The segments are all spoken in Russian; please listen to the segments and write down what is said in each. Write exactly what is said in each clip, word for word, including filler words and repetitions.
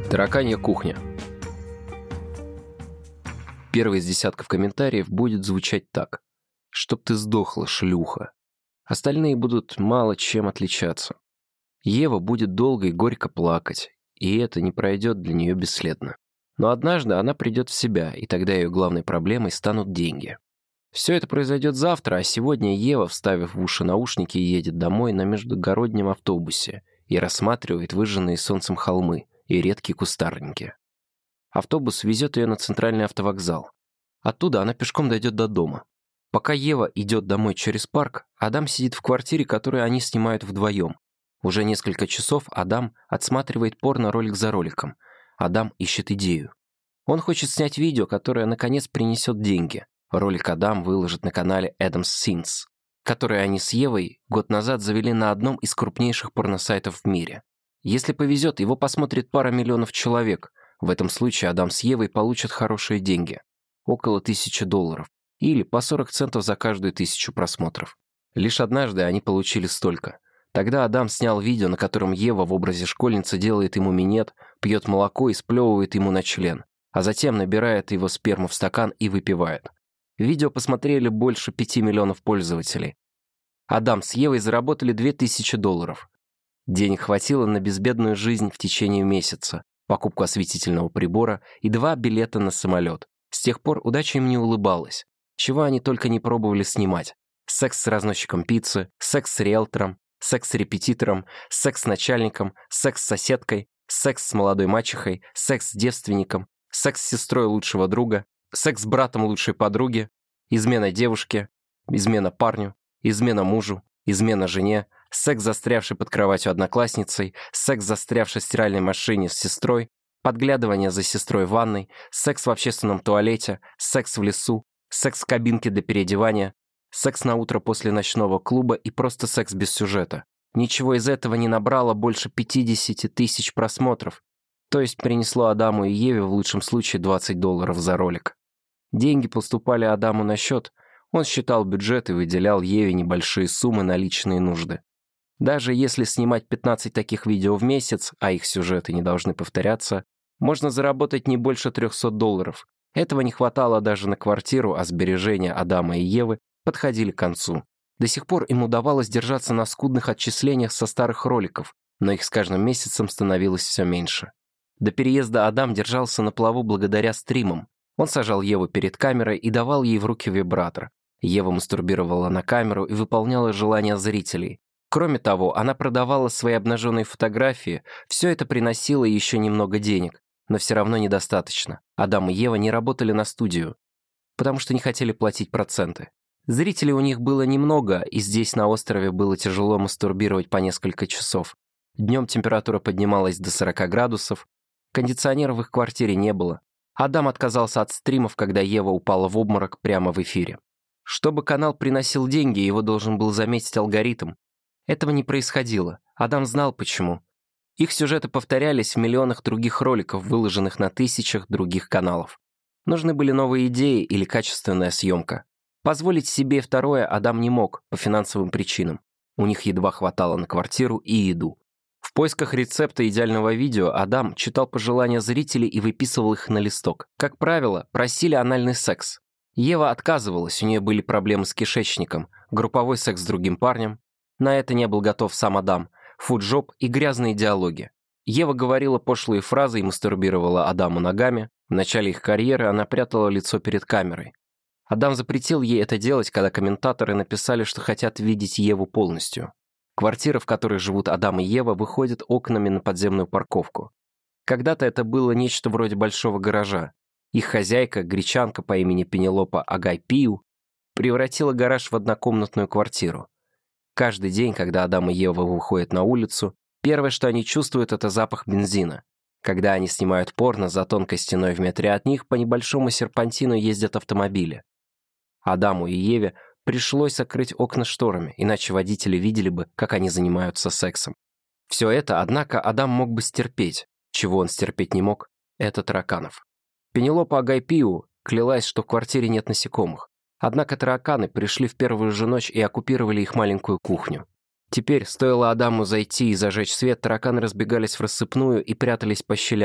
Тараканья кухня. Первый из десятков комментариев будет звучать так. «Чтоб ты сдохла, шлюха». Остальные будут мало чем отличаться. Ева будет долго и горько плакать, и это не пройдет для нее бесследно. Но однажды она придет в себя, и тогда ее главной проблемой станут деньги. Все это произойдет завтра, а сегодня Ева, вставив в уши наушники, едет домой на междугороднем автобусе и рассматривает выжженные солнцем холмы и редкие кустарники. Автобус везет ее на центральный автовокзал. Оттуда она пешком дойдет до дома. Пока Ева идет домой через парк, Адам сидит в квартире, которую они снимают вдвоем. Уже несколько часов Адам отсматривает порно ролик за роликом. Адам ищет идею. Он хочет снять видео, которое наконец принесет деньги. Ролик Адам выложит на канале Adam's Sins, который они с Евой год назад завели на одном из крупнейших порносайтов в мире. Если повезет, его посмотрит пара миллионов человек. В этом случае Адам с Евой получат хорошие деньги. Около тысячи долларов. Или по сорок центов за каждую тысячу просмотров. Лишь однажды они получили столько. Тогда Адам снял видео, на котором Ева в образе школьницы делает ему минет, пьет молоко и сплевывает ему на член, а затем набирает его сперму в стакан и выпивает. Видео посмотрели больше пяти миллионов пользователей. Адам с Евой заработали две тысячи долларов. Денег хватило на безбедную жизнь в течение месяца, покупку осветительного прибора и два билета на самолет. С тех пор удача им не улыбалась. Чего они только не пробовали снимать. Секс с разносчиком пиццы, секс с риэлтором, секс с репетитором, секс с начальником, секс с соседкой, секс с молодой мачехой, секс с девственником, секс с сестрой лучшего друга, секс с братом лучшей подруги, измена девушке, измена парню, измена мужу, измена жене, секс, застрявший под кроватью одноклассницей, секс, застрявший в стиральной машине с сестрой, подглядывание за сестрой в ванной, секс в общественном туалете, секс в лесу, секс в кабинке для переодевания, секс на утро после ночного клуба и просто секс без сюжета. Ничего из этого не набрало больше пятьдесят тысяч просмотров, то есть принесло Адаму и Еве в лучшем случае двадцать долларов за ролик. Деньги поступали Адаму на счет, он считал бюджет и выделял Еве небольшие суммы на личные нужды. Даже если снимать пятнадцать таких видео в месяц, а их сюжеты не должны повторяться, можно заработать не больше трехсот долларов. Этого не хватало даже на квартиру, а сбережения Адама и Евы подходили к концу. До сих пор им удавалось держаться на скудных отчислениях со старых роликов, но их с каждым месяцем становилось все меньше. До переезда Адам держался на плаву благодаря стримам. Он сажал Еву перед камерой и давал ей в руки вибратор. Ева мастурбировала на камеру и выполняла желания зрителей. Кроме того, она продавала свои обнаженные фотографии, все это приносило еще немного денег, но все равно недостаточно. Адам и Ева не работали на студию, потому что не хотели платить проценты. Зрителей у них было немного, и здесь на острове было тяжело мастурбировать по несколько часов. Днем температура поднималась до сорока градусов, кондиционера в их квартире не было. Адам отказался от стримов, когда Ева упала в обморок прямо в эфире. Чтобы канал приносил деньги, его должен был заметить алгоритм. Этого не происходило. Адам знал почему. Их сюжеты повторялись в миллионах других роликов, выложенных на тысячах других каналов. Нужны были новые идеи или качественная съемка. Позволить себе второе Адам не мог по финансовым причинам. У них едва хватало на квартиру и еду. В поисках рецепта идеального видео Адам читал пожелания зрителей и выписывал их на листок. Как правило, просили анальный секс. Ева отказывалась, у нее были проблемы с кишечником, групповой секс с другим парнем. На это не был готов сам Адам, фуджоп и грязные диалоги. Ева говорила пошлые фразы и мастурбировала Адаму ногами. В начале их карьеры она прятала лицо перед камерой. Адам запретил ей это делать, когда комментаторы написали, что хотят видеть Еву полностью. Квартира, в которой живут Адам и Ева, выходит окнами на подземную парковку. Когда-то это было нечто вроде большого гаража. Их хозяйка, гречанка по имени Пенелопа Агайпиу, превратила гараж в однокомнатную квартиру. Каждый день, когда Адам и Ева выходят на улицу, первое, что они чувствуют, это запах бензина. Когда они снимают порно, за тонкой стеной в метре от них по небольшому серпантину ездят автомобили. Адаму и Еве пришлось закрыть окна шторами, иначе водители видели бы, как они занимаются сексом. Все это, однако, Адам мог бы стерпеть. Чего он стерпеть не мог, это тараканов. Пенелопа Агайпиу клялась, что в квартире нет насекомых. Однако тараканы пришли в первую же ночь и оккупировали их маленькую кухню. Теперь, стоило Адаму зайти и зажечь свет, тараканы разбегались в рассыпную и прятались по щелям.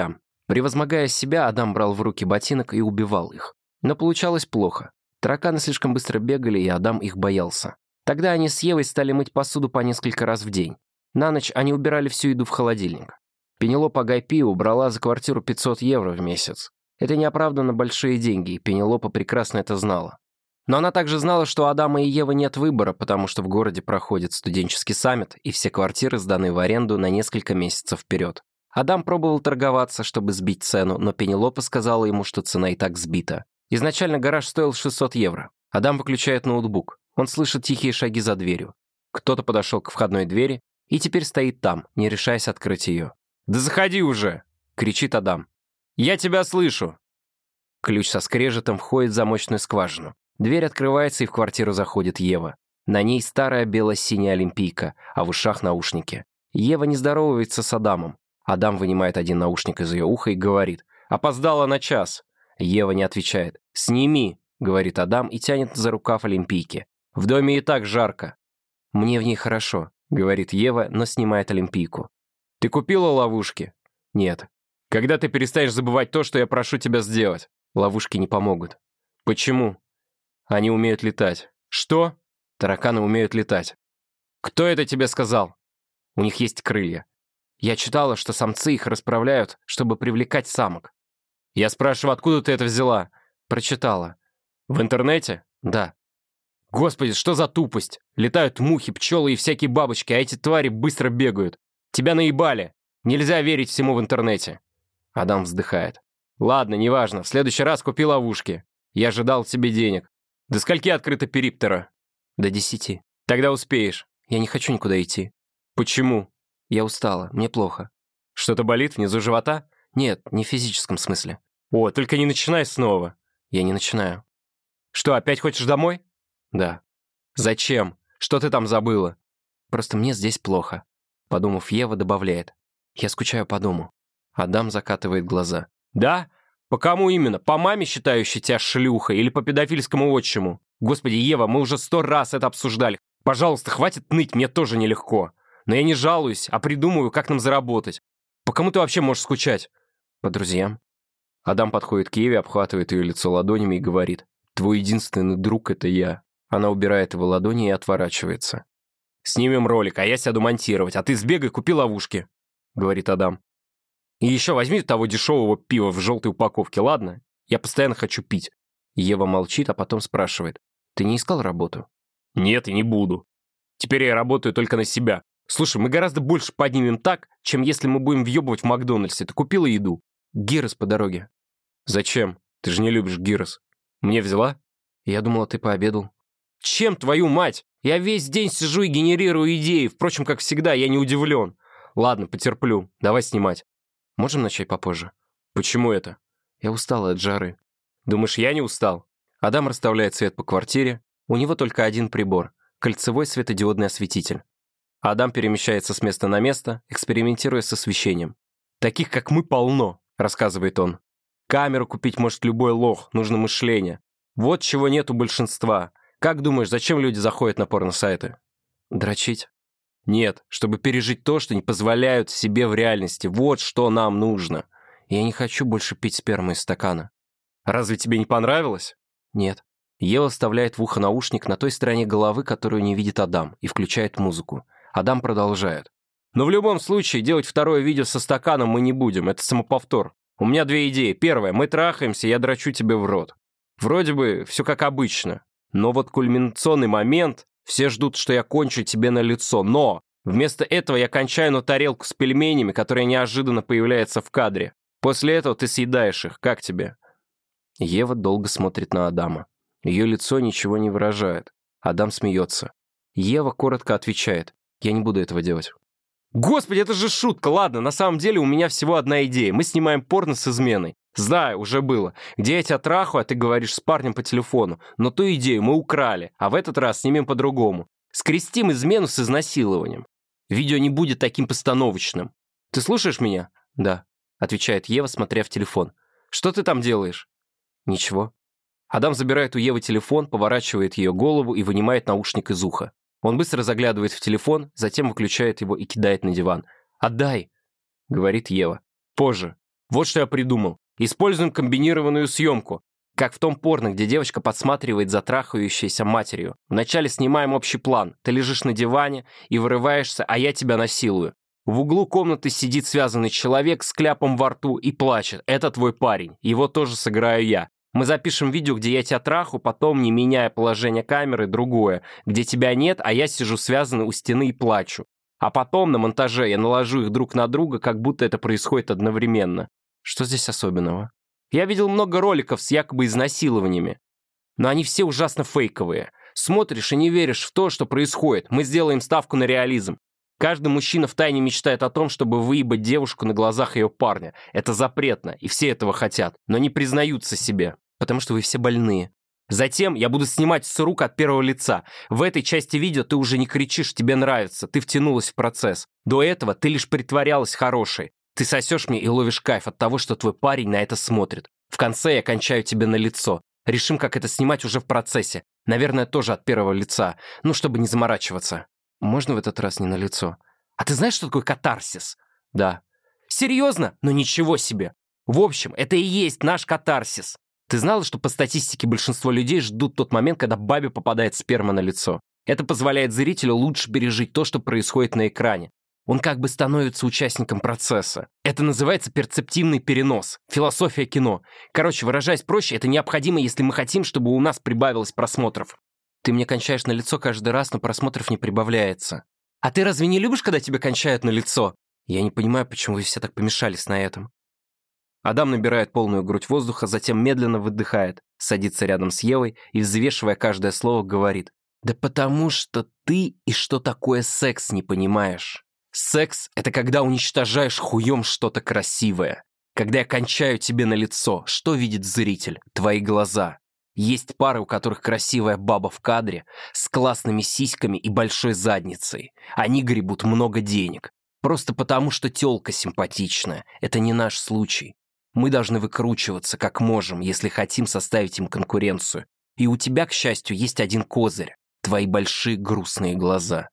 Превозмогая себя, Адам брал в руки ботинок и убивал их. Но получалось плохо. Тараканы слишком быстро бегали, и Адам их боялся. Тогда они с Евой стали мыть посуду по несколько раз в день. На ночь они убирали всю еду в холодильник. Пенелопа Гайпио убрала за квартиру пятьсот евро в месяц. Это неоправданно большие деньги, и Пенелопа прекрасно это знала. Но она также знала, что у Адама и Евы нет выбора, потому что в городе проходит студенческий саммит, и все квартиры сданы в аренду на несколько месяцев вперед. Адам пробовал торговаться, чтобы сбить цену, но Пенелопа сказала ему, что цена и так сбита. Изначально гараж стоил шестьсот евро. Адам выключает ноутбук. Он слышит тихие шаги за дверью. Кто-то подошел к входной двери и теперь стоит там, не решаясь открыть ее. «Да заходи уже!» — кричит Адам. «Я тебя слышу!» Ключ со скрежетом входит в замочную скважину. Дверь открывается, и в квартиру заходит Ева. На ней старая бело-синяя олимпийка, а в ушах наушники. Ева не здоровается с Адамом. Адам вынимает один наушник из ее уха и говорит: «Опоздала на час». Ева не отвечает. «Сними», — говорит Адам и тянет за рукав олимпийки. «В доме и так жарко». «Мне в ней хорошо», — говорит Ева, но снимает олимпийку. «Ты купила ловушки?» «Нет». «Когда ты перестанешь забывать то, что я прошу тебя сделать?» «Ловушки не помогут». «Почему?» «Они умеют летать». «Что?» «Тараканы умеют летать». «Кто это тебе сказал?» «У них есть крылья». «Я читала, что самцы их расправляют, чтобы привлекать самок». «Я спрашиваю, откуда ты это взяла?» «Прочитала». «В интернете?» «Да». «Господи, что за тупость? Летают мухи, пчелы и всякие бабочки, а эти твари быстро бегают. Тебя наебали. Нельзя верить всему в интернете». Адам вздыхает. «Ладно, неважно, в следующий раз купи ловушки. Я ожидал тебе денег. До скольки открыто периптера?» «До десяти». «Тогда успеешь». «Я не хочу никуда идти». «Почему?» «Я устала, мне плохо». «Что-то болит внизу живота?» «Нет, не в физическом смысле». «О, только не начинай снова». «Я не начинаю». «Что, опять хочешь домой?» «Да». «Зачем? Что ты там забыла?» «Просто мне здесь плохо». Подумав, Ева добавляет: «Я скучаю по дому». Адам закатывает глаза. «Да? По кому именно? По маме, считающей тебя шлюхой, или по педофильскому отчиму? Господи, Ева, мы уже сто раз это обсуждали. Пожалуйста, хватит ныть, мне тоже нелегко. Но я не жалуюсь, а придумываю, как нам заработать. По кому ты вообще можешь скучать?» «По друзьям». Адам подходит к Еве, обхватывает ее лицо ладонями и говорит: «Твой единственный друг — это я». Она убирает его ладони и отворачивается. «Снимем ролик, а я сяду монтировать, а ты сбегай, купи ловушки», — говорит Адам. «И еще возьми того дешевого пива в желтой упаковке, ладно? Я постоянно хочу пить». Ева молчит, а потом спрашивает: «Ты не искал работу?» «Нет, и не буду. Теперь я работаю только на себя. Слушай, мы гораздо больше поднимем так, чем если мы будем въебывать в Макдональдсе. Ты купила еду?» «Гирос по дороге». «Зачем? Ты же не любишь гирос. Мне взяла?» «Я думала, ты пообедал». «Чем, твою мать? Я весь день сижу и генерирую идеи. Впрочем, как всегда, я не удивлен. Ладно, потерплю. Давай снимать». «Можем начать попозже?» «Почему это?» «Я устала от жары». «Думаешь, я не устал?» Адам расставляет свет по квартире. У него только один прибор — кольцевой светодиодный осветитель. Адам перемещается с места на место, экспериментируя с освещением. «Таких, как мы, полно», — рассказывает он. «Камеру купить может любой лох, нужно мышление. Вот чего нет у большинства. Как думаешь, зачем люди заходят на порносайты?» «Дрочить?» «Нет, чтобы пережить то, что не позволяют себе в реальности. Вот что нам нужно. Я не хочу больше пить сперму из стакана». «Разве тебе не понравилось?» «Нет». Ева вставляет в ухо наушник на той стороне головы, которую не видит Адам, и включает музыку. Адам продолжает. «Но в любом случае делать второе видео со стаканом мы не будем. Это самоповтор. У меня две идеи. Первая. Мы трахаемся, я дрочу тебе в рот. Вроде бы все как обычно. Но вот кульминационный момент. Все ждут, что я кончу тебе на лицо. Но вместо этого я кончаю на тарелку с пельменями, которая неожиданно появляется в кадре. После этого ты съедаешь их. Как тебе?» Ева долго смотрит на Адама. Ее лицо ничего не выражает. Адам смеется. Ева коротко отвечает: «Я не буду этого делать». «Господи, это же шутка! Ладно, на самом деле у меня всего одна идея. Мы снимаем порно с изменой. Знаю, уже было. Где я тебя трахаю, а ты говоришь с парнем по телефону. Но ту идею мы украли, а в этот раз снимем по-другому. Скрестим измену с изнасилованием. Видео не будет таким постановочным. Ты слушаешь меня?» «Да», — отвечает Ева, смотря в телефон. «Что ты там делаешь?» «Ничего». Адам забирает у Евы телефон, поворачивает ее голову и вынимает наушник из уха. Он быстро заглядывает в телефон, затем выключает его и кидает на диван. «Отдай», — говорит Ева. «Позже». Вот что я придумал. Используем комбинированную съемку. Как в том порно, где девочка подсматривает за трахающейся матерью. Вначале снимаем общий план. Ты лежишь на диване и вырываешься, а я тебя насилую. В углу комнаты сидит связанный человек с кляпом во рту и плачет. Это твой парень. Его тоже сыграю я. Мы запишем видео, где я тебя трахаю, потом, не меняя положение камеры, другое, где тебя нет, а я сижу связанный у стены и плачу. А потом на монтаже я наложу их друг на друга, как будто это происходит одновременно. Что здесь особенного? Я видел много роликов с якобы изнасилованиями, но они все ужасно фейковые. Смотришь и не веришь в то, что происходит. Мы сделаем ставку на реализм. Каждый мужчина втайне мечтает о том, чтобы выебать девушку на глазах ее парня. Это запретно, и все этого хотят, но не признаются себе, потому что вы все больные. Затем я буду снимать с рук от первого лица. В этой части видео ты уже не кричишь, тебе нравится, ты втянулась в процесс. До этого ты лишь притворялась хорошей. Ты сосешь мне и ловишь кайф от того, что твой парень на это смотрит. В конце я кончаю тебе на лицо. Решим, как это снимать уже в процессе. Наверное, тоже от первого лица. Ну, чтобы не заморачиваться. Можно в этот раз не на лицо? А ты знаешь, что такое катарсис? Да. Серьезно? Ну ничего себе. В общем, это и есть наш катарсис. Ты знала, что по статистике большинство людей ждут тот момент, когда бабе попадает сперма на лицо? Это позволяет зрителю лучше пережить то, что происходит на экране. Он как бы становится участником процесса. Это называется перцептивный перенос. Философия кино. Короче, выражаясь проще, это необходимо, если мы хотим, чтобы у нас прибавилось просмотров. Ты мне кончаешь на лицо каждый раз, но просмотров не прибавляется. А ты разве не любишь, когда тебе кончают на лицо? Я не понимаю, почему вы все так помешались на этом. Адам набирает полную грудь воздуха, затем медленно выдыхает, садится рядом с Евой и, взвешивая каждое слово, говорит: «Да потому что ты и что такое секс не понимаешь. Секс — это когда уничтожаешь хуем что-то красивое. Когда я кончаю тебе на лицо, что видит зритель? Твои глаза. Есть пары, у которых красивая баба в кадре, с классными сиськами и большой задницей. Они гребут много денег. Просто потому, что тёлка симпатичная. Это не наш случай. Мы должны выкручиваться как можем, если хотим составить им конкуренцию. И у тебя, к счастью, есть один козырь. Твои большие грустные глаза».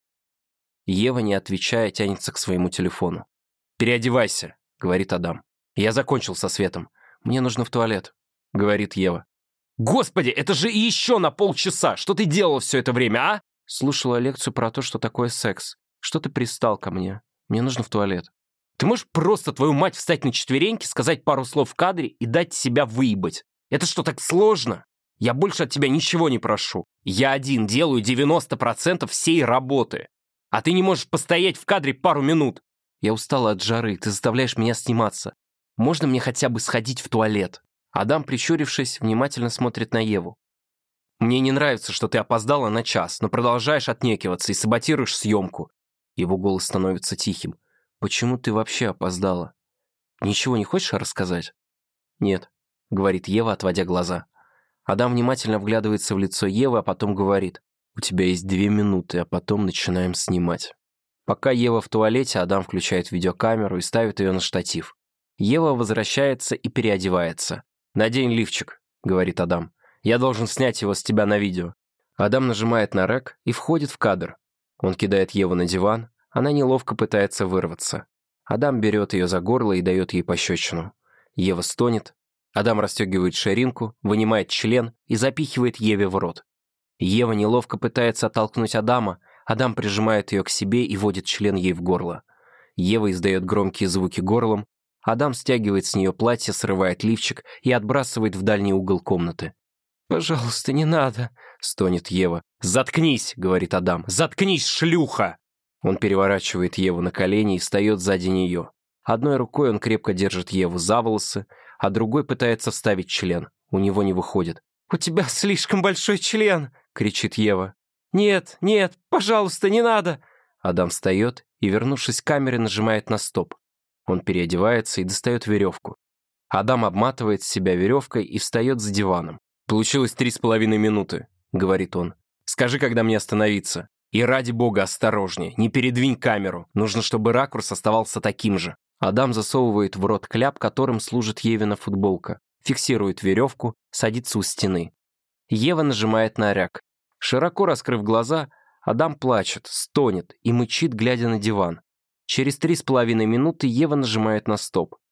Ева, не отвечая, тянется к своему телефону. «Переодевайся», — говорит Адам. «Я закончил со светом. Мне нужно в туалет», — говорит Ева. «Господи, это же еще на полчаса! Что ты делал все это время, а?» Слушала лекцию про то, что такое секс. «Что ты пристал ко мне? Мне нужно в туалет». «Ты можешь просто, твою мать, встать на четвереньки, сказать пару слов в кадре и дать себя выебать? Это что, так сложно? Я больше от тебя ничего не прошу. Я один делаю девяносто процентов всей работы. А ты не можешь постоять в кадре пару минут. Я устала от жары, ты заставляешь меня сниматься. Можно мне хотя бы сходить в туалет?» Адам, прищурившись, внимательно смотрит на Еву. «Мне не нравится, что ты опоздала на час, но продолжаешь отнекиваться и саботируешь съемку». Его голос становится тихим. «Почему ты вообще опоздала? Ничего не хочешь рассказать?» «Нет», — говорит Ева, отводя глаза. Адам внимательно вглядывается в лицо Евы, а потом говорит: «У тебя есть две минуты, а потом начинаем снимать». Пока Ева в туалете, Адам включает видеокамеру и ставит ее на штатив. Ева возвращается и переодевается. «Надень лифчик», — говорит Адам. «Я должен снять его с тебя на видео». Адам нажимает на рек и входит в кадр. Он кидает Еву на диван, она неловко пытается вырваться. Адам берет ее за горло и дает ей пощечину. Ева стонет. Адам расстегивает ширинку, вынимает член и запихивает Еве в рот. Ева неловко пытается оттолкнуть Адама, Адам прижимает ее к себе и вводит член ей в горло. Ева издает громкие звуки горлом, Адам стягивает с нее платье, срывает лифчик и отбрасывает в дальний угол комнаты. «Пожалуйста, не надо», — стонет Ева. «Заткнись», — говорит Адам. «Заткнись, шлюха!» Он переворачивает Еву на колени и встает сзади нее. Одной рукой он крепко держит Еву за волосы, а другой пытается вставить член. У него не выходит. «У тебя слишком большой член!» — кричит Ева. «Нет, нет, пожалуйста, не надо!» Адам встает и, вернувшись к камере, нажимает на стоп. Он переодевается и достает веревку. Адам обматывает себя веревкой и встает за диваном. «Получилось три с половиной минуты», — говорит он. «Скажи, когда мне остановиться. И ради бога осторожнее, не передвинь камеру. Нужно, чтобы ракурс оставался таким же». Адам засовывает в рот кляп, которым служит Евина футболка, фиксирует веревку, садится у стены. Ева нажимает на ряк. Широко раскрыв глаза, Адам плачет, стонет и мычит, глядя на диван. Через три с половиной минуты Ева нажимает на стоп.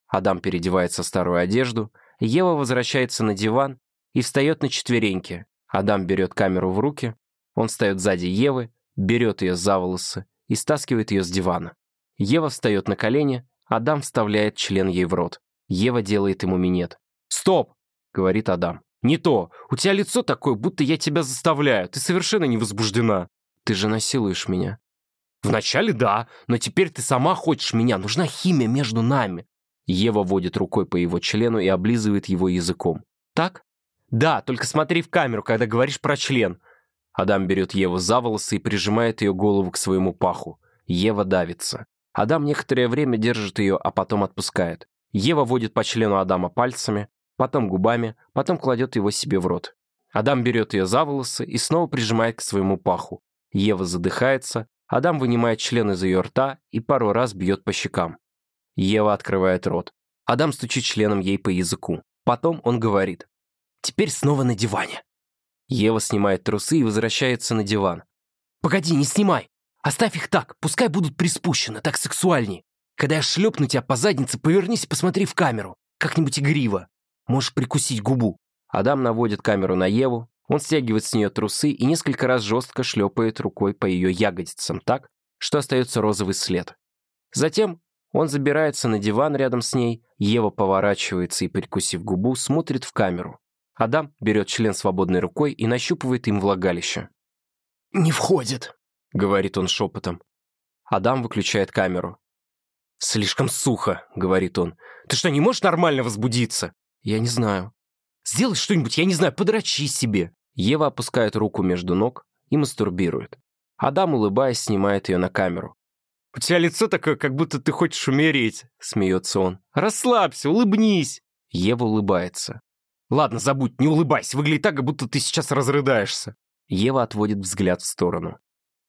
Адам переодевается в старую одежду, Ева возвращается на диван и встает на четвереньки. Адам берет камеру в руки, он встает сзади Евы, берет ее за волосы и стаскивает ее с дивана. Ева встает на колени, Адам вставляет член ей в рот. Ева делает ему минет. «Стоп!» — говорит Адам. «Не то! У тебя лицо такое, будто я тебя заставляю. Ты совершенно не возбуждена. Ты же насилуешь меня». «Вначале да, но теперь ты сама хочешь меня. Нужна химия между нами». Ева водит рукой по его члену и облизывает его языком. «Так?» «Да, только смотри в камеру, когда говоришь про член». Адам берет Еву за волосы и прижимает ее голову к своему паху. Ева давится. Адам некоторое время держит ее, а потом отпускает. Ева водит по члену Адама пальцами, потом губами, потом кладет его себе в рот. Адам берет ее за волосы и снова прижимает к своему паху. Ева задыхается, Адам вынимает член из ее рта и пару раз бьет по щекам. Ева открывает рот. Адам стучит членом ей по языку. Потом он говорит: «Теперь снова на диване». Ева снимает трусы и возвращается на диван. «Погоди, не снимай! Оставь их так, пускай будут приспущены, так сексуальней. Когда я шлепну тебя по заднице, повернись и посмотри в камеру. Как-нибудь игриво. Можешь прикусить губу». Адам наводит камеру на Еву, он стягивает с нее трусы и несколько раз жестко шлепает рукой по ее ягодицам так, что остается розовый след. Затем он забирается на диван рядом с ней, Ева поворачивается и, прикусив губу, смотрит в камеру. Адам берет член свободной рукой и нащупывает им влагалище. «Не входит», — говорит он шепотом. Адам выключает камеру. «Слишком сухо», — говорит он. «Ты что, не можешь нормально возбудиться?» «Я не знаю». «Сделай что-нибудь, я не знаю, подрочи себе». Ева опускает руку между ног и мастурбирует. Адам, улыбаясь, снимает ее на камеру. «У тебя лицо такое, как будто ты хочешь умереть», — смеется он. «Расслабься, улыбнись». Ева улыбается. «Ладно, забудь, не улыбайся, выглядит так, как будто ты сейчас разрыдаешься». Ева отводит взгляд в сторону.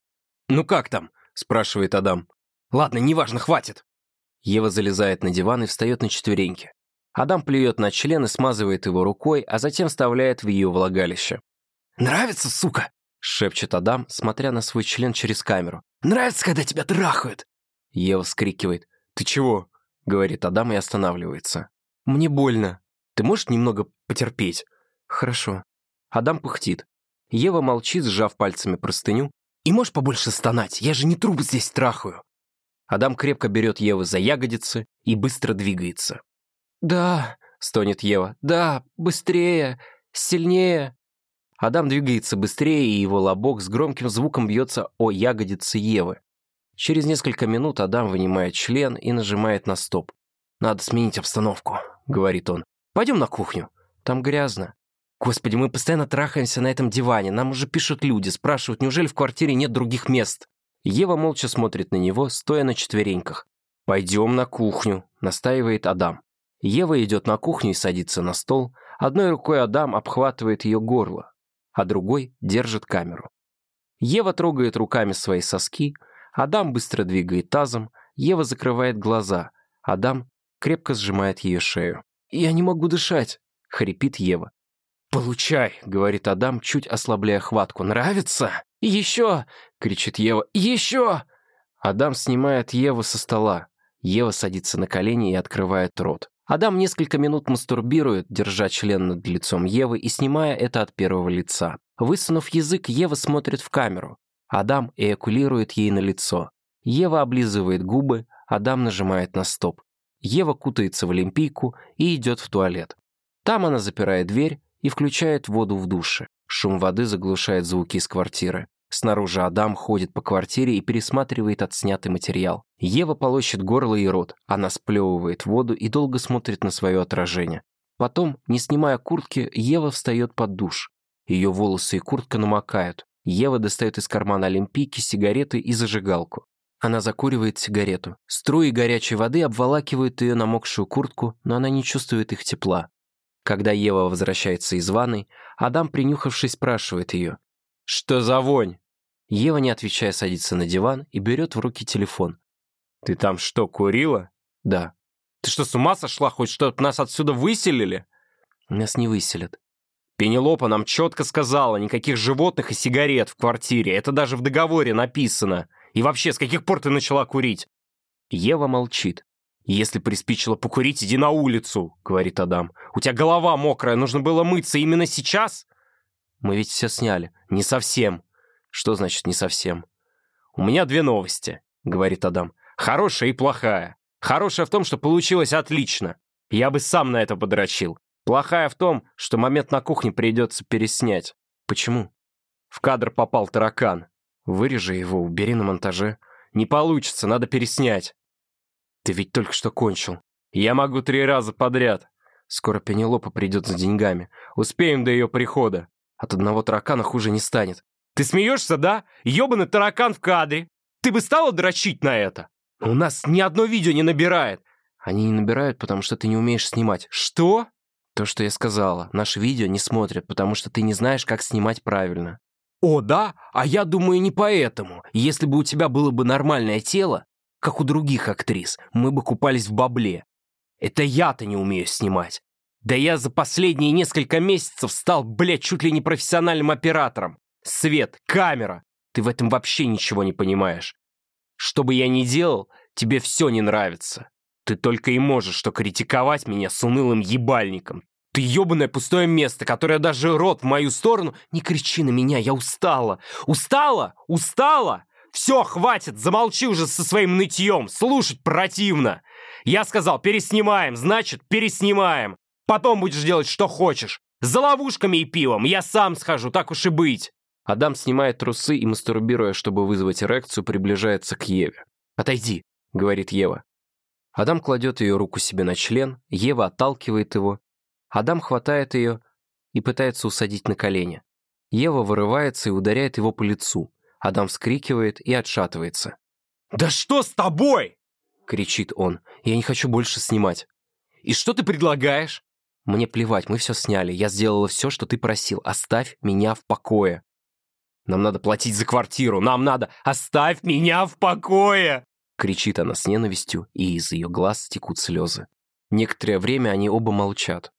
«Ну как там?» — спрашивает Адам. «Ладно, неважно, хватит». Ева залезает на диван и встает на четвереньки. Адам плюет на член и смазывает его рукой, а затем вставляет в ее влагалище. «Нравится, сука?» — шепчет Адам, смотря на свой член через камеру. «Нравится, когда тебя трахают?» Ева вскрикивает. «Ты чего?» — говорит Адам и останавливается. «Мне больно. Ты можешь немного потерпеть?» «Хорошо». Адам пыхтит. Ева молчит, сжав пальцами простыню. «И можешь побольше стонать? Я же не труп здесь трахаю». Адам крепко берет Еву за ягодицы и быстро двигается. «Да», — стонет Ева, — «да, быстрее, сильнее». Адам двигается быстрее, и его лобок с громким звуком бьется о ягодицы Евы. Через несколько минут Адам вынимает член и нажимает на стоп. «Надо сменить обстановку», — говорит он. «Пойдем на кухню. Там грязно». «Господи, мы постоянно трахаемся на этом диване. Нам уже пишут люди, спрашивают, неужели в квартире нет других мест?» Ева молча смотрит на него, стоя на четвереньках. «Пойдем на кухню», — настаивает Адам. Ева идет на кухню и садится на стол. Одной рукой Адам обхватывает ее горло, а другой держит камеру. Ева трогает руками свои соски, Адам быстро двигает тазом, Ева закрывает глаза, Адам крепко сжимает ее шею. «Я не могу дышать», — хрипит Ева. «Получай», — говорит Адам, чуть ослабляя хватку. «Нравится?» «Еще!» — кричит Ева. «Еще!» Адам снимает Еву со стола. Ева садится на колени и открывает рот. Адам несколько минут мастурбирует, держа член над лицом Евы и снимая это от первого лица. Высунув язык, Ева смотрит в камеру. Адам эякулирует ей на лицо. Ева облизывает губы, Адам нажимает на стоп. Ева кутается в олимпийку и идет в туалет. Там она запирает дверь и включает воду в душе. Шум воды заглушает звуки из квартиры. Снаружи Адам ходит по квартире и пересматривает отснятый материал. Ева полощет горло и рот. Она сплевывает воду и долго смотрит на свое отражение. Потом, не снимая куртки, Ева встает под душ. Ее волосы и куртка намокают. Ева достает из кармана олимпийки сигареты и зажигалку. Она закуривает сигарету. Струи горячей воды обволакивают ее намокшую куртку, но она не чувствует их тепла. Когда Ева возвращается из ванной, Адам, принюхавшись, спрашивает ее: «Что за вонь?» Ева, не отвечая, садится на диван и берет в руки телефон. «Ты там что, курила?» «Да». «Ты что, с ума сошла? Хоть что-то нас отсюда выселили?» «Нас не выселят». «Пенелопа нам четко сказала, никаких животных и сигарет в квартире. Это даже в договоре написано. И вообще, с каких пор ты начала курить?» Ева молчит. «Если приспичило покурить, иди на улицу», — говорит Адам. «У тебя голова мокрая, нужно было мыться именно сейчас?» «Мы ведь все сняли». «Не совсем». «Что значит «не совсем»?» «У меня две новости», — говорит Адам. «Хорошая и плохая. Хорошая в том, что получилось отлично. Я бы сам на это подрочил. Плохая в том, что момент на кухне придется переснять». «Почему?» «В кадр попал таракан». «Вырежи его, убери на монтаже». «Не получится, надо переснять». «Ты ведь только что кончил». «Я могу три раза подряд». «Скоро Пенелопа придет за деньгами. Успеем до ее прихода. От одного таракана хуже не станет». «Ты смеешься, да? Ёбаный таракан в кадре. Ты бы стала дрочить на это? У нас ни одно видео не набирает». «Они не набирают, потому что ты не умеешь снимать». «Что?» «То, что я сказала. Наши видео не смотрят, потому что ты не знаешь, как снимать правильно». «О, да? А я думаю, не поэтому. Если бы у тебя было бы нормальное тело, как у других актрис, мы бы купались в бабле. Это я-то не умею снимать. Да я за последние несколько месяцев стал, блядь, чуть ли не профессиональным оператором. Свет, камера. Ты в этом вообще ничего не понимаешь. Что бы я ни делал, тебе все не нравится. Ты только и можешь что критиковать меня с унылым ебальником. Ты ебаное пустое место, которое даже рот в мою сторону... Не кричи на меня, я устала. Устала? Устала? Все, хватит, замолчи уже со своим нытьем. Слушать противно. Я сказал, переснимаем, значит, переснимаем. Потом будешь делать, что хочешь. За ловушками и пивом я сам схожу, так уж и быть». Адам снимает трусы и, мастурбируя, чтобы вызвать эрекцию, приближается к Еве. «Отойди», — говорит Ева. Адам кладет ее руку себе на член, Ева отталкивает его. Адам хватает ее и пытается усадить на колени. Ева вырывается и ударяет его по лицу. Адам вскрикивает и отшатывается. «Да что с тобой?» — кричит он. «Я не хочу больше снимать». «И что ты предлагаешь?» «Мне плевать, мы все сняли. Я сделала все, что ты просил. Оставь меня в покое». «Нам надо платить за квартиру. Нам надо... Оставь меня в покое!» Кричит она с ненавистью, и из ее глаз текут слезы. Некоторое время они оба молчат.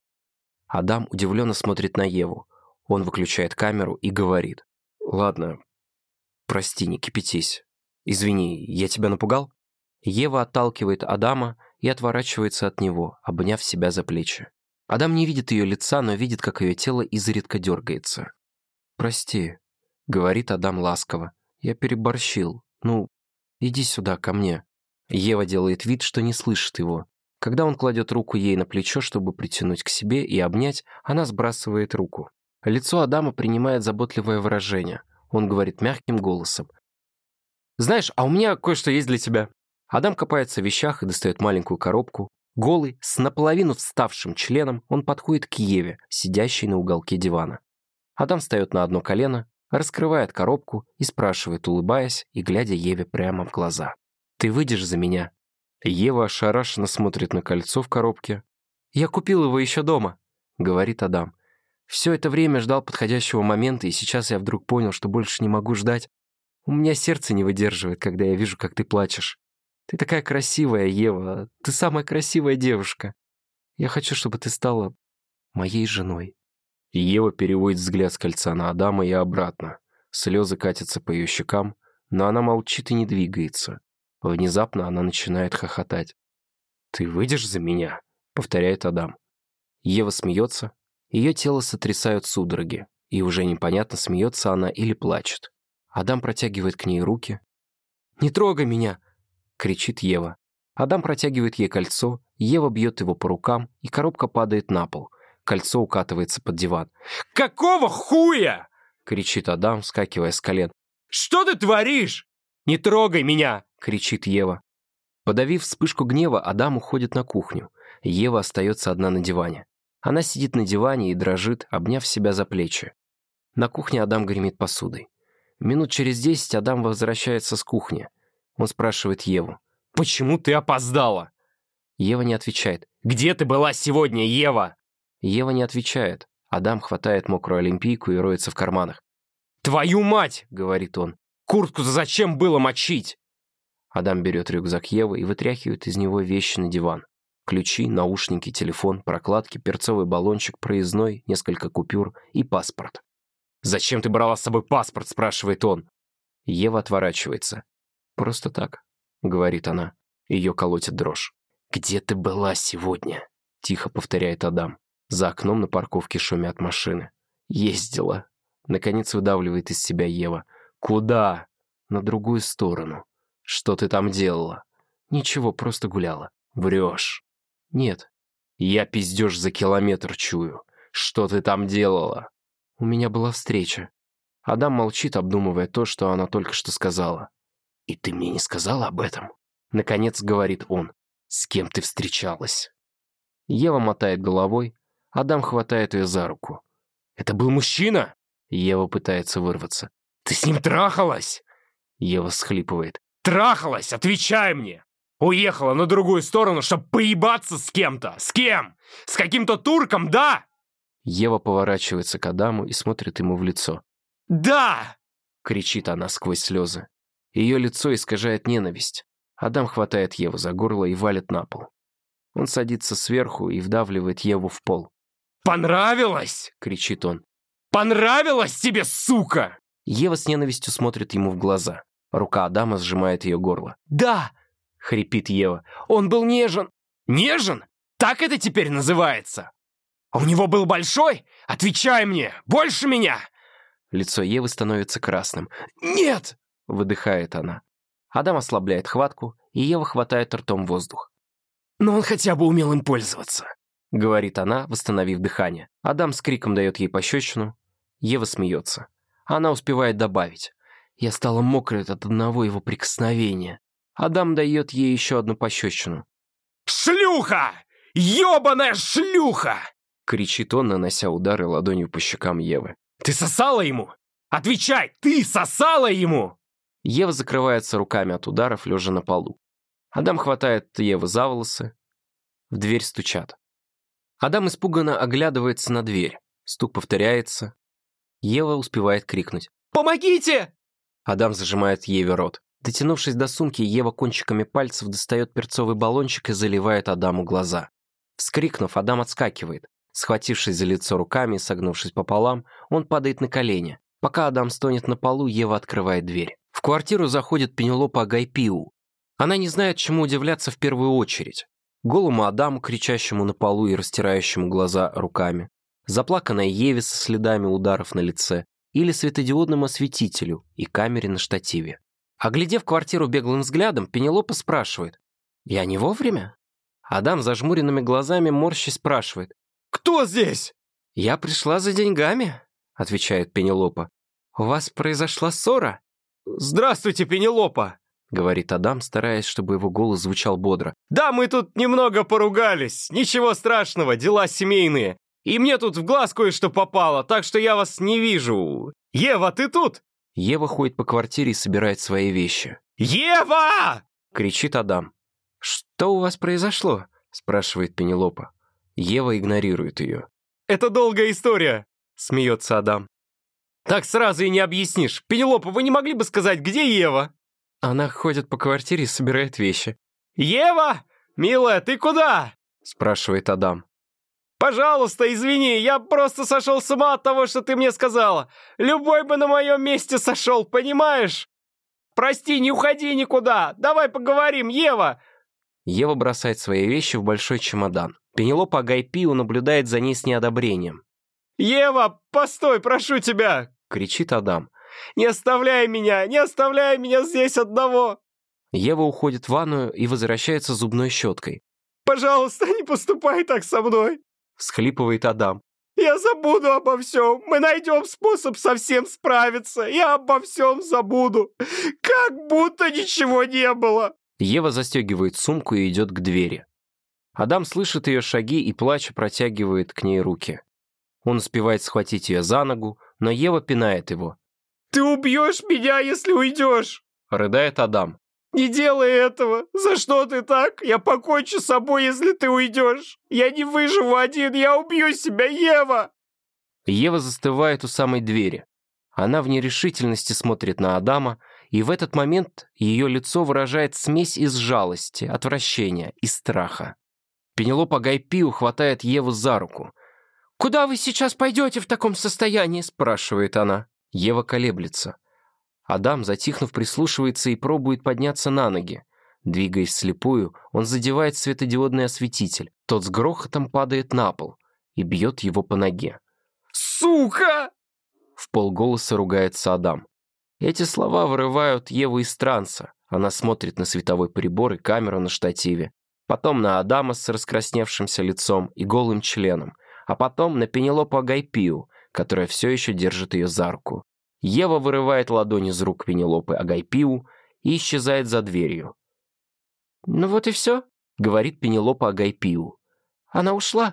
Адам удивленно смотрит на Еву. Он выключает камеру и говорит. «Ладно, прости, не кипятись. Извини, я тебя напугал?» Ева отталкивает Адама и отворачивается от него, обняв себя за плечи. Адам не видит ее лица, но видит, как ее тело изредка дергается. «Прости», — говорит Адам ласково. «Я переборщил. Ну, иди сюда, ко мне». Ева делает вид, что не слышит его. Когда он кладет руку ей на плечо, чтобы притянуть к себе и обнять, она сбрасывает руку. Лицо Адама принимает заботливое выражение. Он говорит мягким голосом. «Знаешь, а у меня кое-что есть для тебя». Адам копается в вещах и достает маленькую коробку. Голый, с наполовину вставшим членом, он подходит к Еве, сидящей на уголке дивана. Адам встает на одно колено, раскрывает коробку и спрашивает, улыбаясь и глядя Еве прямо в глаза. «Ты выйдешь за меня?» Ева ошарашенно смотрит на кольцо в коробке. «Я купил его еще дома», — говорит Адам. «Все это время ждал подходящего момента, и сейчас я вдруг понял, что больше не могу ждать. У меня сердце не выдерживает, когда я вижу, как ты плачешь. Ты такая красивая, Ева. Ты самая красивая девушка. Я хочу, чтобы ты стала моей женой». Ева переводит взгляд с кольца на Адама и обратно. Слезы катятся по ее щекам, но она молчит и не двигается. Внезапно она начинает хохотать. «Ты выйдешь за меня?» — повторяет Адам. Ева смеется. Ее тело сотрясают судороги, и уже непонятно, смеется она или плачет. Адам протягивает к ней руки. «Не трогай меня!» — кричит Ева. Адам протягивает ей кольцо, Ева бьет его по рукам, и коробка падает на пол. Кольцо укатывается под диван. «Какого хуя?» — кричит Адам, вскакивая с колен. «Что ты творишь?» «Не трогай меня!» — кричит Ева. Подавив вспышку гнева, Адам уходит на кухню. Ева остается одна на диване. Она сидит на диване и дрожит, обняв себя за плечи. На кухне Адам гремит посудой. Минут через десять Адам возвращается с кухни. Он спрашивает Еву. «Почему ты опоздала?» Ева не отвечает. «Где ты была сегодня, Ева?» Ева не отвечает. Адам хватает мокрую олимпийку и роется в карманах. «Твою мать!» — говорит он. «Куртку-то зачем было мочить?» Адам берет рюкзак Евы и вытряхивает из него вещи на диван. Ключи, наушники, телефон, прокладки, перцовый баллончик, проездной, несколько купюр и паспорт. «Зачем ты брала с собой паспорт?» — спрашивает он. Ева отворачивается. «Просто так», — говорит она. Ее колотит дрожь. «Где ты была сегодня?» — тихо повторяет Адам. За окном на парковке шумят машины. «Ездила». Наконец выдавливает из себя Ева. «Куда?» «На другую сторону». «Что ты там делала?» «Ничего, просто гуляла». «Врешь». «Нет». «Я пиздеж за километр чую. Что ты там делала?» «У меня была встреча». Адам молчит, обдумывая то, что она только что сказала. «И ты мне не сказала об этом?» Наконец говорит он. «С кем ты встречалась?» Ева мотает головой. Адам хватает ее за руку. «Это был мужчина?» Ева пытается вырваться. «Ты с ним трахалась?» Ева всхлипывает. «Трахалась! Отвечай мне! Уехала на другую сторону, чтобы поебаться с кем-то! С кем? С каким-то турком, да?» Ева поворачивается к Адаму и смотрит ему в лицо. «Да!» — кричит она сквозь слезы. Ее лицо искажает ненависть. Адам хватает Еву за горло и валит на пол. Он садится сверху и вдавливает Еву в пол. «Понравилось?» — кричит он. «Понравилось тебе, сука?» Ева с ненавистью смотрит ему в глаза. Рука Адама сжимает ее горло. «Да!» — хрипит Ева. «Он был нежен». «Нежен? Так это теперь называется? У него был большой? Отвечай мне! Больше меня!» Лицо Евы становится красным. «Нет!» — выдыхает она. Адам ослабляет хватку, и Ева хватает ртом воздух. «Но он хотя бы умел им пользоваться», — говорит она, восстановив дыхание. Адам с криком дает ей пощечину. Ева смеется. Она успевает добавить. «Я стала мокрой от одного его прикосновения». Адам дает ей еще одну пощечину. «Шлюха! Ёбаная шлюха!» — кричит он, нанося удары ладонью по щекам Евы. «Ты сосала ему? Отвечай, ты сосала ему!» Ева закрывается руками от ударов, лежа на полу. Адам хватает Еву за волосы. В дверь стучат. Адам испуганно оглядывается на дверь. Стук повторяется. Ева успевает крикнуть. «Помогите!» Адам зажимает Еве рот. Дотянувшись до сумки, Ева кончиками пальцев достает перцовый баллончик и заливает Адаму глаза. Вскрикнув, Адам отскакивает. Схватившись за лицо руками и согнувшись пополам, он падает на колени. Пока Адам стонет на полу, Ева открывает дверь. В квартиру заходит Пенелопа Агайпиу. Она не знает, чему удивляться в первую очередь. Голому Адаму, кричащему на полу и растирающему глаза руками. Заплаканной Еве со следами ударов на лице. Или светодиодному осветителю и камере на штативе. Оглядев квартиру беглым взглядом, Пенелопа спрашивает. «Я не вовремя?» Адам зажмуренными глазами морщись спрашивает. «Кто здесь?» «Я пришла за деньгами», — отвечает Пенелопа. «У вас произошла ссора?» «Здравствуйте, Пенелопа», — говорит Адам, стараясь, чтобы его голос звучал бодро. «Да, мы тут немного поругались. Ничего страшного, дела семейные. И мне тут в глаз кое-что попало, так что я вас не вижу. Ева, ты тут?» Ева ходит по квартире и собирает свои вещи. «Ева!» — кричит Адам. «Что у вас произошло?» — спрашивает Пенелопа. Ева игнорирует ее. «Это долгая история», — смеется Адам. «Так сразу и не объяснишь. Пенелопа, вы не могли бы сказать, где Ева?» Она ходит по квартире и собирает вещи. «Ева! Милая, ты куда?» — спрашивает Адам. «Пожалуйста, извини, я просто сошел с ума от того, что ты мне сказала. Любой бы на моем месте сошел, понимаешь? Прости, не уходи никуда. Давай поговорим, Ева!» Ева бросает свои вещи в большой чемодан. Пенелопа Агайпиу наблюдает за ней с неодобрением. «Ева, постой, прошу тебя!» — кричит Адам. «Не оставляй меня, не оставляй меня здесь одного!» Ева уходит в ванную и возвращается с зубной щеткой. «Пожалуйста, не поступай так со мной!» — всхлипывает Адам. «Я забуду обо всем. Мы найдем способ совсем справиться. Я обо всем забуду. Как будто ничего не было». Ева застегивает сумку и идет к двери. Адам слышит ее шаги и, плача, протягивает к ней руки. Он успевает схватить ее за ногу, но Ева пинает его. «Ты убьешь меня, если уйдешь!» — рыдает Адам. «Не делай этого! За что ты так? Я покончу с собой, если ты уйдешь! Я не выживу один, я убью себя, Ева!» Ева застывает у самой двери. Она в нерешительности смотрит на Адама, и в этот момент ее лицо выражает смесь из жалости, отвращения и страха. Пенелопа Агайпиу хватает Еву за руку. «Куда вы сейчас пойдете в таком состоянии?» — спрашивает она. Ева колеблется. Адам, затихнув, прислушивается и пробует подняться на ноги. Двигаясь вслепую, он задевает светодиодный осветитель. Тот с грохотом падает на пол и бьет его по ноге. «Сука!» Вполголоса ругается Адам. Эти слова вырывают Еву из транса. Она смотрит на световой прибор и камеру на штативе, потом на Адама с раскрасневшимся лицом и голым членом, а потом на Пенелопу Агайпиу, которая все еще держит ее за руку. Ева вырывает ладонь из рук Пенелопы Агайпиу и исчезает за дверью. «Ну вот и все», — говорит Пенелопа Агайпиу. «Она ушла».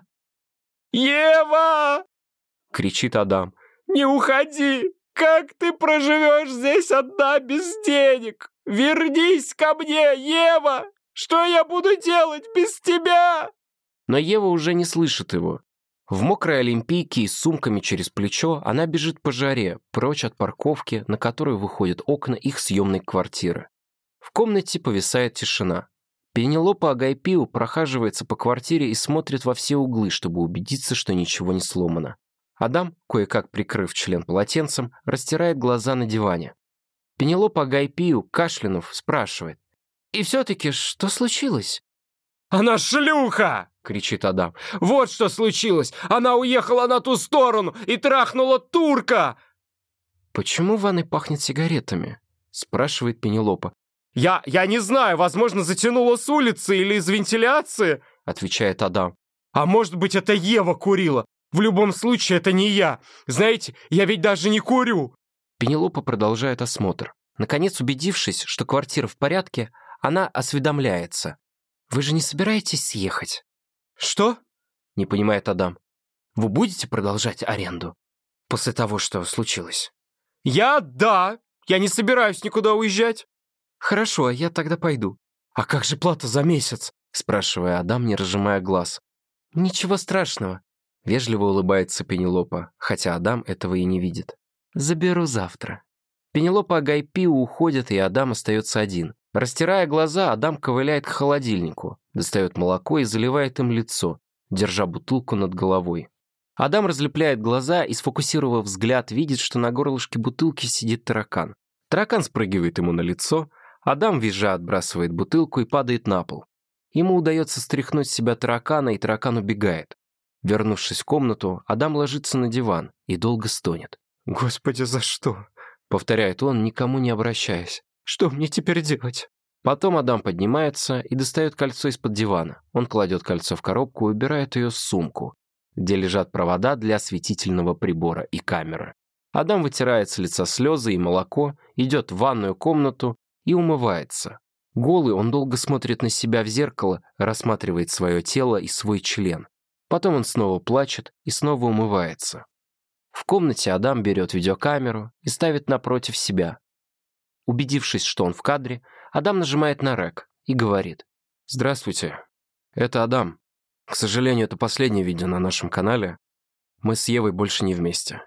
«Ева!» — кричит Адам. «Не уходи! Как ты проживешь здесь одна без денег? Вернись ко мне, Ева! Что я буду делать без тебя?» Но Ева уже не слышит его. В мокрой олимпийке и с сумками через плечо она бежит по жаре, прочь от парковки, на которую выходят окна их съемной квартиры. В комнате повисает тишина. Пенелопа Агайпиу прохаживается по квартире и смотрит во все углы, чтобы убедиться, что ничего не сломано. Адам, кое-как прикрыв член полотенцем, растирает глаза на диване. Пенелопа Агайпиу, кашлянув, спрашивает. «И все-таки что случилось?» «Она шлюха!» — кричит Адам. «Вот что случилось! Она уехала на ту сторону и трахнула турка!» «Почему в ванной пахнет сигаретами?» — спрашивает Пенелопа. «Я, я не знаю, возможно, затянула с улицы или из вентиляции», — отвечает Адам. «А может быть, это Ева курила? В любом случае, это не я. Знаете, я ведь даже не курю». Пенелопа продолжает осмотр. Наконец, убедившись, что квартира в порядке, она осведомляется. «Вы же не собираетесь съехать?» «Что?» — не понимает Адам. «Вы будете продолжать аренду после того, что случилось?» «Я — да. Я не собираюсь никуда уезжать». «Хорошо, я тогда пойду». «А как же плата за месяц?» — спрашивая Адам, не разжимая глаз. «Ничего страшного», — вежливо улыбается Пенелопа, хотя Адам этого и не видит. «Заберу завтра». Пенелопа Агайпиу уходит, и Адам остается один. Растирая глаза, Адам ковыляет к холодильнику, достает молоко и заливает им лицо, держа бутылку над головой. Адам разлепляет глаза и, сфокусировав взгляд, видит, что на горлышке бутылки сидит таракан. Таракан спрыгивает ему на лицо, Адам, визжа, отбрасывает бутылку и падает на пол. Ему удается стряхнуть с себя таракана, и таракан убегает. Вернувшись в комнату, Адам ложится на диван и долго стонет. «Господи, за что?» — повторяет он, никому не обращаясь. «Что мне теперь делать?» Потом Адам поднимается и достает кольцо из-под дивана. Он кладет кольцо в коробку и убирает ее в сумку, где лежат провода для осветительного прибора и камеры. Адам вытирает с лица слезы и молоко, идет в ванную комнату и умывается. Голый он долго смотрит на себя в зеркало, рассматривает свое тело и свой член. Потом он снова плачет и снова умывается. В комнате Адам берет видеокамеру и ставит напротив себя. Убедившись, что он в кадре, Адам нажимает на рек и говорит: «Здравствуйте, это Адам. К сожалению, это последнее видео на нашем канале. Мы с Евой больше не вместе.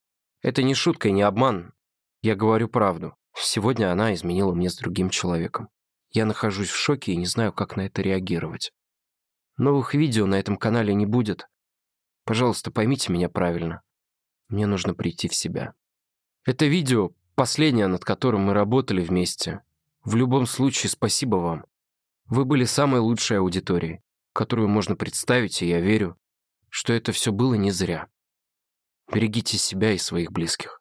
Это не шутка и не обман. Я говорю правду. Сегодня она изменила мне с другим человеком. Я нахожусь в шоке и не знаю, как на это реагировать. Новых видео на этом канале не будет. Пожалуйста, поймите меня правильно. Мне нужно прийти в себя. Это видео последнее, над которым мы работали вместе. В любом случае, спасибо вам. Вы были самой лучшей аудиторией, которую можно представить, и я верю, что это все было не зря. Берегите себя и своих близких».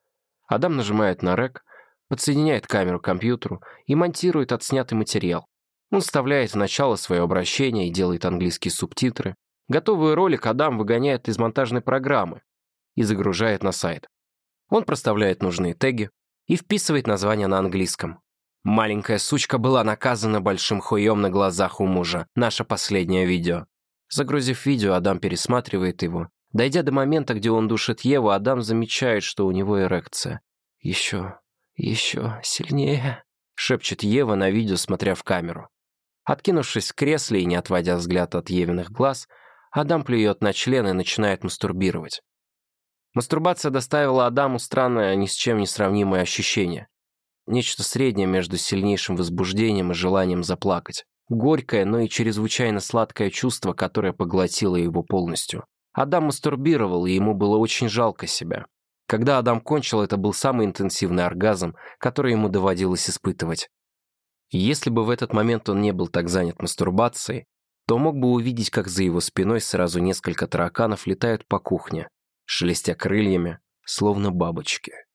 Адам нажимает на рек, подсоединяет камеру к компьютеру и монтирует отснятый материал. Он вставляет в начало свое обращение и делает английские субтитры. Готовый ролик Адам выгоняет из монтажной программы и загружает на сайт. Он проставляет нужные теги и вписывает название на английском. «Маленькая сучка была наказана большим хуем на глазах у мужа. Наше последнее видео». Загрузив видео, Адам пересматривает его. Дойдя до момента, где он душит Еву, Адам замечает, что у него эрекция. «Еще, еще сильнее», — шепчет Ева на видео, смотря в камеру. Откинувшись в кресле и не отводя взгляд от Евиных глаз, Адам плюет на член и начинает мастурбировать. Мастурбация доставила Адаму странное, ни с чем не сравнимое ощущение. Нечто среднее между сильнейшим возбуждением и желанием заплакать. Горькое, но и чрезвычайно сладкое чувство, которое поглотило его полностью. Адам мастурбировал, и ему было очень жалко себя. Когда Адам кончил, это был самый интенсивный оргазм, который ему доводилось испытывать. Если бы в этот момент он не был так занят мастурбацией, то мог бы увидеть, как за его спиной сразу несколько тараканов летают по кухне, шелестя крыльями, словно бабочки.